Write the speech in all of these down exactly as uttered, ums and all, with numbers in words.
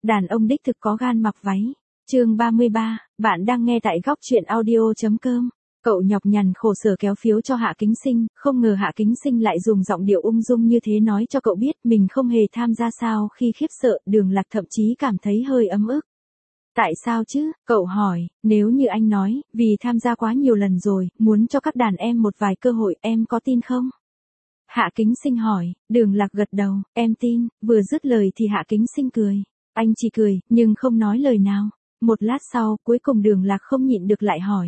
Đàn ông đích thực có gan mặc váy. Chương ba mươi ba, bạn đang nghe tại góc truyện audio.com. Cậu nhọc nhằn khổ sở kéo phiếu cho Hạ Kính Sinh, không ngờ Hạ Kính Sinh lại dùng giọng điệu ung dung như thế nói cho cậu biết mình không hề tham gia. Sao khi khiếp sợ, Đường Lạc thậm chí cảm thấy hơi ấm ức. Tại sao chứ, cậu hỏi, nếu như anh nói, vì tham gia quá nhiều lần rồi, muốn cho các đàn em một vài cơ hội, em có tin không? Hạ Kính Sinh hỏi. Đường Lạc gật đầu, em tin. Vừa dứt lời thì Hạ Kính Sinh cười. Anh chỉ cười, nhưng không nói lời nào. Một lát sau, cuối cùng Đường Lạc không nhịn được lại hỏi.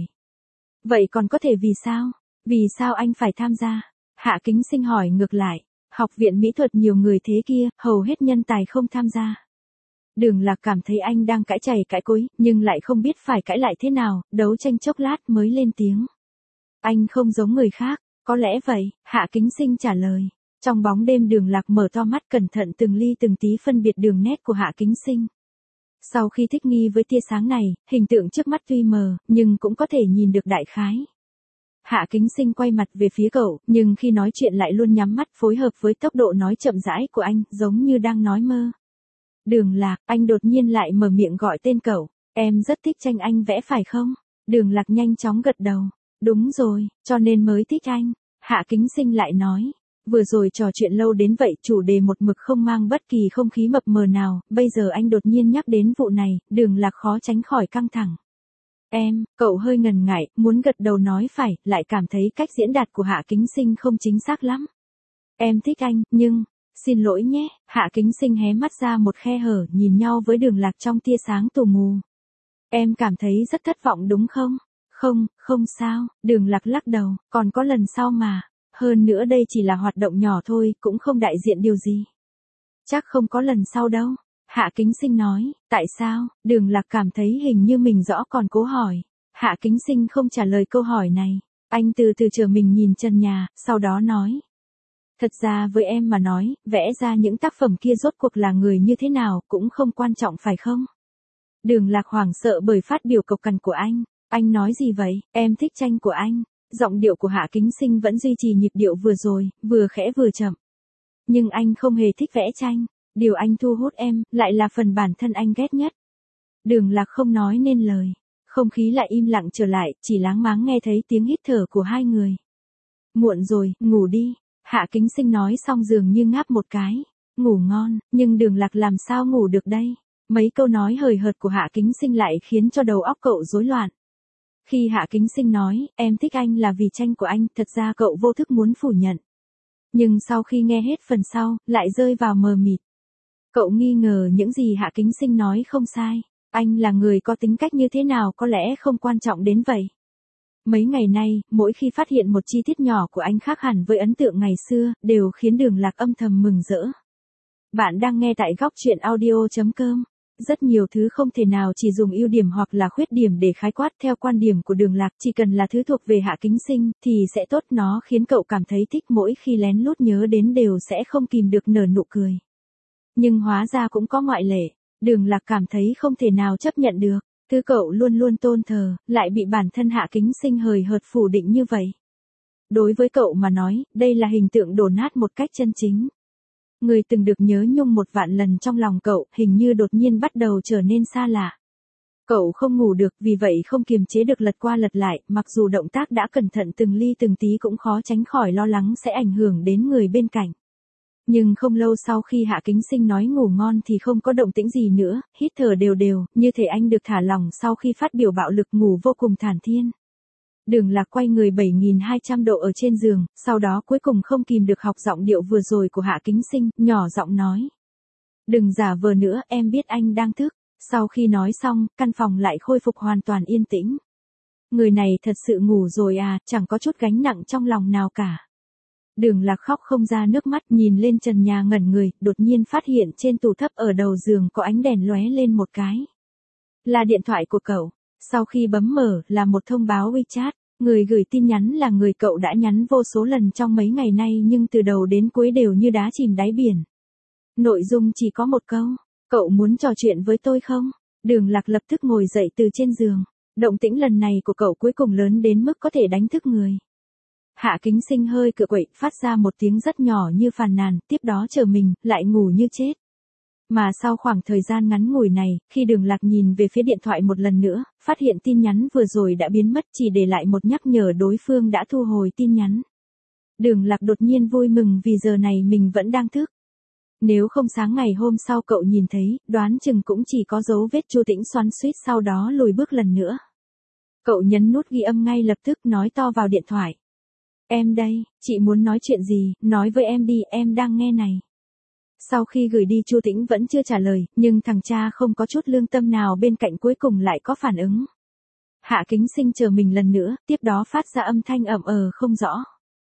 Vậy còn có thể vì sao? Vì sao anh phải tham gia? Hạ Kính Sinh hỏi ngược lại. Học viện mỹ thuật nhiều người thế kia, hầu hết nhân tài không tham gia. Đường Lạc cảm thấy anh đang cãi chày cãi cối, nhưng lại không biết phải cãi lại thế nào, đấu tranh chốc lát mới lên tiếng. Anh không giống người khác, có lẽ vậy, Hạ Kính Sinh trả lời. Trong bóng đêm Đường Lạc mở to mắt cẩn thận từng ly từng tí phân biệt đường nét của Hạ Kính Sinh. Sau khi thích nghi với tia sáng này, hình tượng trước mắt tuy mờ, nhưng cũng có thể nhìn được đại khái. Hạ Kính Sinh quay mặt về phía cậu, nhưng khi nói chuyện lại luôn nhắm mắt phối hợp với tốc độ nói chậm rãi của anh, giống như đang nói mơ. Đường Lạc, anh đột nhiên lại mở miệng gọi tên cậu. Em rất thích tranh anh vẽ phải không? Đường Lạc nhanh chóng gật đầu. Đúng rồi, cho nên mới thích anh. Hạ Kính Sinh lại nói. Vừa rồi trò chuyện lâu đến vậy, chủ đề một mực không mang bất kỳ không khí mập mờ nào, bây giờ anh đột nhiên nhắc đến vụ này, Đường Lạc khó tránh khỏi căng thẳng. Em, cậu hơi ngần ngại, muốn gật đầu nói phải, lại cảm thấy cách diễn đạt của Hạ Kính Sinh không chính xác lắm. Em thích anh, nhưng... Xin lỗi nhé, Hạ Kính Sinh hé mắt ra một khe hở nhìn nhau với Đường Lạc trong tia sáng tù mù. Em cảm thấy rất thất vọng đúng không? Không, không sao, Đường Lạc lắc đầu, còn có lần sau mà. Hơn nữa đây chỉ là hoạt động nhỏ thôi, cũng không đại diện điều gì. Chắc không có lần sau đâu. Hạ Kính Sinh nói, tại sao? Đường Lạc cảm thấy hình như mình rõ còn cố hỏi. Hạ Kính Sinh không trả lời câu hỏi này. Anh từ từ chờ mình nhìn trần nhà, sau đó nói. Thật ra với em mà nói, vẽ ra những tác phẩm kia rốt cuộc là người như thế nào cũng không quan trọng phải không? Đường Lạc hoảng sợ bởi phát biểu cộc cằn của anh. Anh nói gì vậy? Em thích tranh của anh. Giọng điệu của Hạ Kính Sinh vẫn duy trì nhịp điệu vừa rồi, vừa khẽ vừa chậm. Nhưng anh không hề thích vẽ tranh. Điều anh thu hút em, lại là phần bản thân anh ghét nhất. Đường Lạc không nói nên lời. Không khí lại im lặng trở lại, chỉ láng máng nghe thấy tiếng hít thở của hai người. Muộn rồi, ngủ đi. Hạ Kính Sinh nói xong dường như ngáp một cái. Ngủ ngon, nhưng Đường Lạc làm sao ngủ được đây? Mấy câu nói hời hợt của Hạ Kính Sinh lại khiến cho đầu óc cậu rối loạn. Khi Hạ Kính Sinh nói, em thích anh là vì tranh của anh, thật ra cậu vô thức muốn phủ nhận. Nhưng sau khi nghe hết phần sau, lại rơi vào mờ mịt. Cậu nghi ngờ những gì Hạ Kính Sinh nói không sai. Anh là người có tính cách như thế nào có lẽ không quan trọng đến vậy. Mấy ngày nay, mỗi khi phát hiện một chi tiết nhỏ của anh khác hẳn với ấn tượng ngày xưa, đều khiến Đường Lạc âm thầm mừng rỡ. Bạn đang nghe tại góc truyện audio.com. Rất nhiều thứ không thể nào chỉ dùng ưu điểm hoặc là khuyết điểm để khái quát. Theo quan điểm của Đường Lạc, chỉ cần là thứ thuộc về Hạ Kính Sinh, thì sẽ tốt, nó khiến cậu cảm thấy thích, mỗi khi lén lút nhớ đến đều sẽ không kìm được nở nụ cười. Nhưng hóa ra cũng có ngoại lệ. Đường Lạc cảm thấy không thể nào chấp nhận được. Thứ cậu luôn luôn tôn thờ, lại bị bản thân Hạ Kính Sinh hời hợt phủ định như vậy. Đối với cậu mà nói, đây là hình tượng đổ nát một cách chân chính. Người từng được nhớ nhung một vạn lần trong lòng cậu, hình như đột nhiên bắt đầu trở nên xa lạ. Cậu không ngủ được, vì vậy không kiềm chế được lật qua lật lại, mặc dù động tác đã cẩn thận từng ly từng tí cũng khó tránh khỏi lo lắng sẽ ảnh hưởng đến người bên cạnh. Nhưng không lâu sau khi Hạ Kính Sinh nói ngủ ngon thì không có động tĩnh gì nữa, hít thở đều đều, như thể anh được thả lỏng sau khi phát biểu bạo lực, ngủ vô cùng thản thiên. Đường Lạc quay người bảy nghìn hai trăm độ ở trên giường, sau đó cuối cùng không kìm được học giọng điệu vừa rồi của Hạ Kính Sinh, nhỏ giọng nói. Đừng giả vờ nữa, em biết anh đang thức. Sau khi nói xong, căn phòng lại khôi phục hoàn toàn yên tĩnh. Người này thật sự ngủ rồi à, chẳng có chút gánh nặng trong lòng nào cả. Đường Lạc khóc không ra nước mắt, nhìn lên trần nhà ngẩn người, đột nhiên phát hiện trên tủ thấp ở đầu giường có ánh đèn lóe lên một cái. Là điện thoại của cậu. Sau khi bấm mở, là một thông báo WeChat. Người gửi tin nhắn là người cậu đã nhắn vô số lần trong mấy ngày nay, nhưng từ đầu đến cuối đều như đá chìm đáy biển. Nội dung chỉ có một câu. Cậu muốn trò chuyện với tôi không? Đường Lạc lập tức ngồi dậy từ trên giường. Động tĩnh lần này của cậu cuối cùng lớn đến mức có thể đánh thức người. Hạ Kính Sinh hơi cựa quậy, phát ra một tiếng rất nhỏ như phàn nàn, tiếp đó chờ mình, lại ngủ như chết. Mà sau khoảng thời gian ngắn ngủi này, khi Đường Lạc nhìn về phía điện thoại một lần nữa, phát hiện tin nhắn vừa rồi đã biến mất, chỉ để lại một nhắc nhở đối phương đã thu hồi tin nhắn. Đường Lạc đột nhiên vui mừng vì giờ này mình vẫn đang thức. Nếu không sáng ngày hôm sau cậu nhìn thấy, đoán chừng cũng chỉ có dấu vết Chu Tĩnh xoắn xuýt sau đó lùi bước lần nữa. Cậu nhấn nút ghi âm ngay lập tức nói to vào điện thoại. Em đây, chị muốn nói chuyện gì, nói với em đi, em đang nghe này. Sau khi gửi đi Chu Tĩnh vẫn chưa trả lời, nhưng thằng cha không có chút lương tâm nào bên cạnh cuối cùng lại có phản ứng. Hạ Kính Sinh chờ mình lần nữa, tiếp đó phát ra âm thanh ậm ờ không rõ.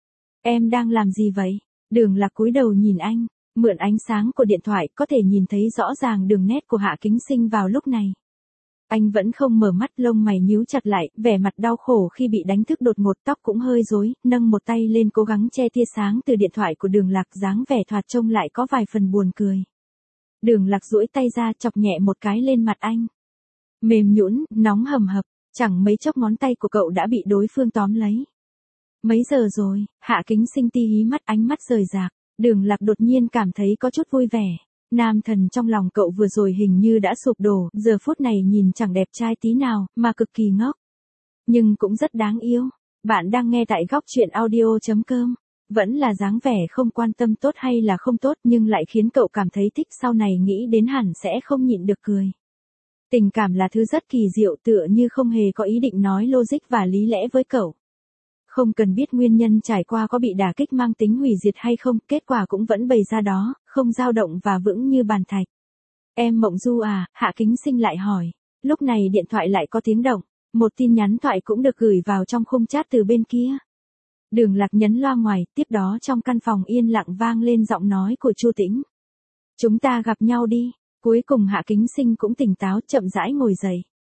Em đang làm gì vậy? Đường Lạc cúi đầu nhìn anh, mượn ánh sáng của điện thoại có thể nhìn thấy rõ ràng đường nét của Hạ Kính Sinh vào lúc này. Anh vẫn không mở mắt, lông mày nhíu chặt lại, vẻ mặt đau khổ khi bị đánh thức đột ngột, tóc cũng hơi rối, nâng một tay lên cố gắng che tia sáng từ điện thoại của Đường Lạc, dáng vẻ thoạt trông lại có vài phần buồn cười. Đường Lạc duỗi tay ra chọc nhẹ một cái lên mặt anh. Mềm nhũn, nóng hầm hập, chẳng mấy chốc ngón tay của cậu đã bị đối phương tóm lấy. Mấy giờ rồi? Hạ Kính Sinh ti hí mắt, ánh mắt rời rạc. Đường Lạc đột nhiên cảm thấy có chút vui vẻ. Nam thần trong lòng cậu vừa rồi hình như đã sụp đổ, giờ phút này nhìn chẳng đẹp trai tí nào, mà cực kỳ ngốc. Nhưng cũng rất đáng yêu. Bạn đang nghe tại góc chuyện audio chấm com. Vẫn là dáng vẻ không quan tâm tốt hay là không tốt nhưng lại khiến cậu cảm thấy thích, sau này nghĩ đến hẳn sẽ không nhịn được cười. Tình cảm là thứ rất kỳ diệu, tựa như không hề có ý định nói logic và lý lẽ với cậu. Không cần biết nguyên nhân trải qua có bị đả kích mang tính hủy diệt hay không, kết quả cũng vẫn bày ra đó, không dao động và vững như bàn thạch. Em mộng du à? Hạ Kính Sinh lại hỏi. Lúc này điện thoại lại có tiếng động, một tin nhắn thoại cũng được gửi vào trong khung chat từ bên kia. Đường Lạc nhấn loa ngoài, tiếp đó trong căn phòng yên lặng vang lên giọng nói của Chu Tĩnh. Chúng ta gặp nhau đi. Cuối cùng Hạ Kính Sinh cũng tỉnh táo, chậm rãi ngồi dậy.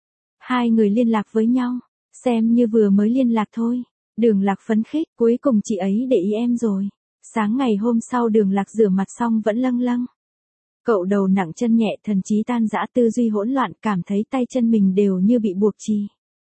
Hai người liên lạc với nhau, xem như vừa mới liên lạc thôi. Đường Lạc phấn khích, cuối cùng chị ấy để ý em rồi. Sáng ngày hôm sau Đường Lạc rửa mặt xong vẫn lâng lâng. Cậu đầu nặng chân nhẹ, thần trí tan rã, tư duy hỗn loạn, cảm thấy tay chân mình đều như bị buộc chì.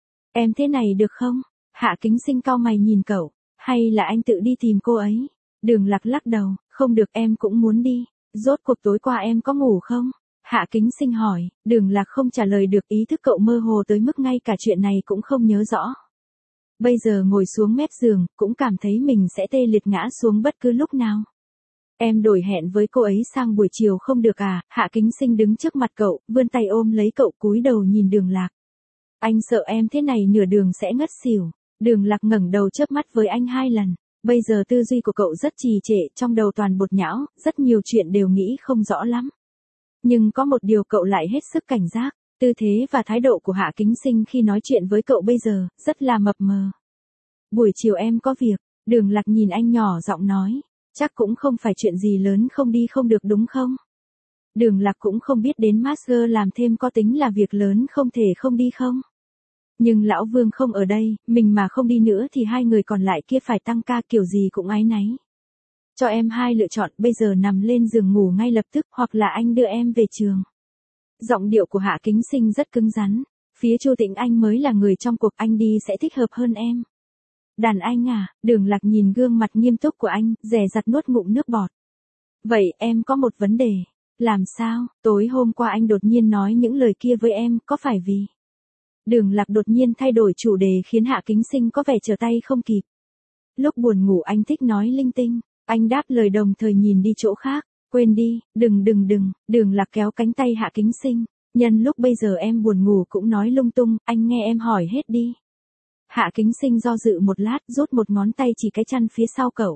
Em thế này được không? Hạ Kính Sinh cau mày nhìn cậu, hay là anh tự đi tìm cô ấy? Đường Lạc lắc đầu, không được, em cũng muốn đi. Rốt cuộc tối qua em có ngủ không? Hạ Kính Sinh hỏi. Đường Lạc không trả lời được, ý thức cậu mơ hồ tới mức ngay cả chuyện này cũng không nhớ rõ. Bây giờ ngồi xuống mép giường, cũng cảm thấy mình sẽ tê liệt ngã xuống bất cứ lúc nào. Em đổi hẹn với cô ấy sang buổi chiều không được à? Hạ Kính Sinh đứng trước mặt cậu, vươn tay ôm lấy cậu, cúi đầu nhìn Đường Lạc. Anh sợ em thế này nửa đường sẽ ngất xỉu. Đường Lạc ngẩng đầu chớp mắt với anh hai lần. Bây giờ tư duy của cậu rất trì trệ, trong đầu toàn bột nhão, rất nhiều chuyện đều nghĩ không rõ lắm. Nhưng có một điều cậu lại hết sức cảnh giác. Tư thế và thái độ của Hạ Kính Sinh khi nói chuyện với cậu bây giờ, rất là mập mờ. Buổi chiều em có việc. Đường Lạc nhìn anh nhỏ giọng nói. Chắc cũng không phải chuyện gì lớn, không đi không được đúng không? Đường Lạc cũng không biết đến master làm thêm có tính là việc lớn không thể không đi không? Nhưng lão Vương không ở đây, mình mà không đi nữa thì hai người còn lại kia phải tăng ca, kiểu gì cũng áy náy. Cho em hai lựa chọn, bây giờ nằm lên giường ngủ ngay lập tức, hoặc là anh đưa em về trường. Giọng điệu của Hạ Kính Sinh rất cứng rắn. Phía Chu Tĩnh, anh mới là người trong cuộc, anh đi sẽ thích hợp hơn em. Đàn anh à? Đường Lạc nhìn gương mặt nghiêm túc của anh, dè dặt nuốt ngụm nước bọt. Vậy em có một vấn đề. Làm sao? Tối hôm qua anh đột nhiên nói những lời kia với em, có phải vì... Đường Lạc đột nhiên thay đổi chủ đề khiến Hạ Kính Sinh có vẻ trở tay không kịp. Lúc buồn ngủ anh thích nói linh tinh. Anh đáp lời đồng thời nhìn đi chỗ khác. Quên đi, đừng đừng đừng. Đường Lạc kéo cánh tay Hạ Kính Sinh. Nhân lúc bây giờ em buồn ngủ cũng nói lung tung, anh nghe em hỏi hết đi. Hạ Kính Sinh do dự một lát, rút một ngón tay chỉ cái chăn phía sau cậu.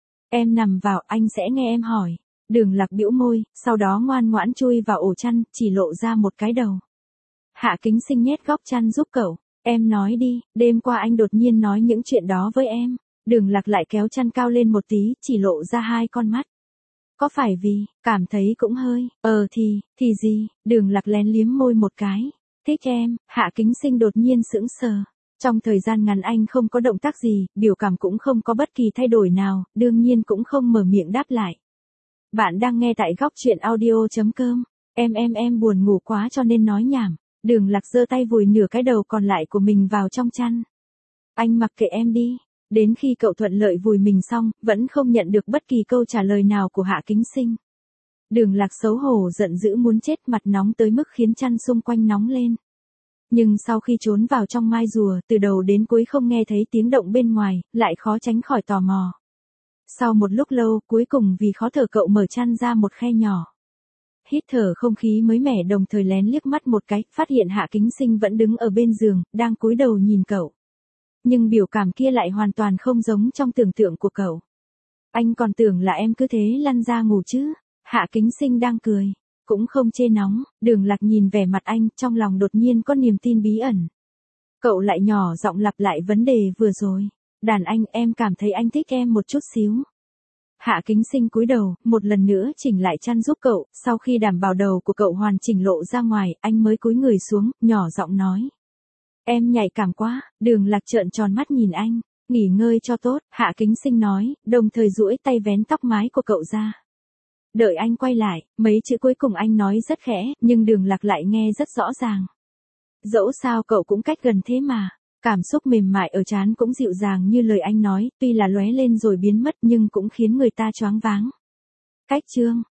Em nằm vào, anh sẽ nghe em hỏi. Đường Lạc bĩu môi, sau đó ngoan ngoãn chui vào ổ chăn, chỉ lộ ra một cái đầu. Hạ Kính Sinh nhét góc chăn giúp cậu. Em nói đi, đêm qua anh đột nhiên nói những chuyện đó với em. Đường Lạc lại kéo chăn cao lên một tí, chỉ lộ ra hai con mắt. Có phải vì, cảm thấy cũng hơi, ờ thì, thì gì? Đường Lạc lén liếm môi một cái. Thích em. Hạ Kính Sinh đột nhiên sững sờ. Trong thời gian ngắn anh không có động tác gì, biểu cảm cũng không có bất kỳ thay đổi nào, đương nhiên cũng không mở miệng đáp lại. Bạn đang nghe tại góc chuyện audio chấm com. Em em em buồn ngủ quá cho nên nói nhảm. Đường Lạc giơ tay vùi nửa cái đầu còn lại của mình vào trong chăn. Anh mặc kệ em đi. Đến khi cậu thuận lợi vùi mình xong, vẫn không nhận được bất kỳ câu trả lời nào của Hạ Kính Sinh. Đường Lạc xấu hổ giận dữ muốn chết, mặt nóng tới mức khiến chăn xung quanh nóng lên. Nhưng sau khi trốn vào trong mai rùa, từ đầu đến cuối không nghe thấy tiếng động bên ngoài, lại khó tránh khỏi tò mò. Sau một lúc lâu, cuối cùng vì khó thở cậu mở chăn ra một khe nhỏ. Hít thở không khí mới mẻ đồng thời lén liếc mắt một cái, phát hiện Hạ Kính Sinh vẫn đứng ở bên giường, đang cúi đầu nhìn cậu. Nhưng biểu cảm kia lại hoàn toàn không giống trong tưởng tượng của cậu. Anh còn tưởng là em cứ thế lăn ra ngủ chứ. Hạ Kính Sinh đang cười, cũng không chê nóng. Đường Lạc nhìn vẻ mặt anh, trong lòng đột nhiên có niềm tin bí ẩn. Cậu lại nhỏ giọng lặp lại vấn đề vừa rồi. Đàn anh, em cảm thấy anh thích em một chút xíu. Hạ Kính Sinh cúi đầu, một lần nữa chỉnh lại chăn giúp cậu, sau khi đảm bảo đầu của cậu hoàn chỉnh lộ ra ngoài, anh mới cúi người xuống, nhỏ giọng nói. Em nhạy cảm quá. Đường Lạc trợn tròn mắt nhìn anh. Nghỉ ngơi cho tốt, Hạ Kính Sinh nói, đồng thời duỗi tay vén tóc mái của cậu ra. Đợi anh quay lại, mấy chữ cuối cùng anh nói rất khẽ, nhưng Đường Lạc lại nghe rất rõ ràng. Dẫu sao cậu cũng cách gần thế mà. Cảm xúc mềm mại ở trán cũng dịu dàng như lời anh nói, tuy là lóe lên rồi biến mất nhưng cũng khiến người ta choáng váng. Cách chương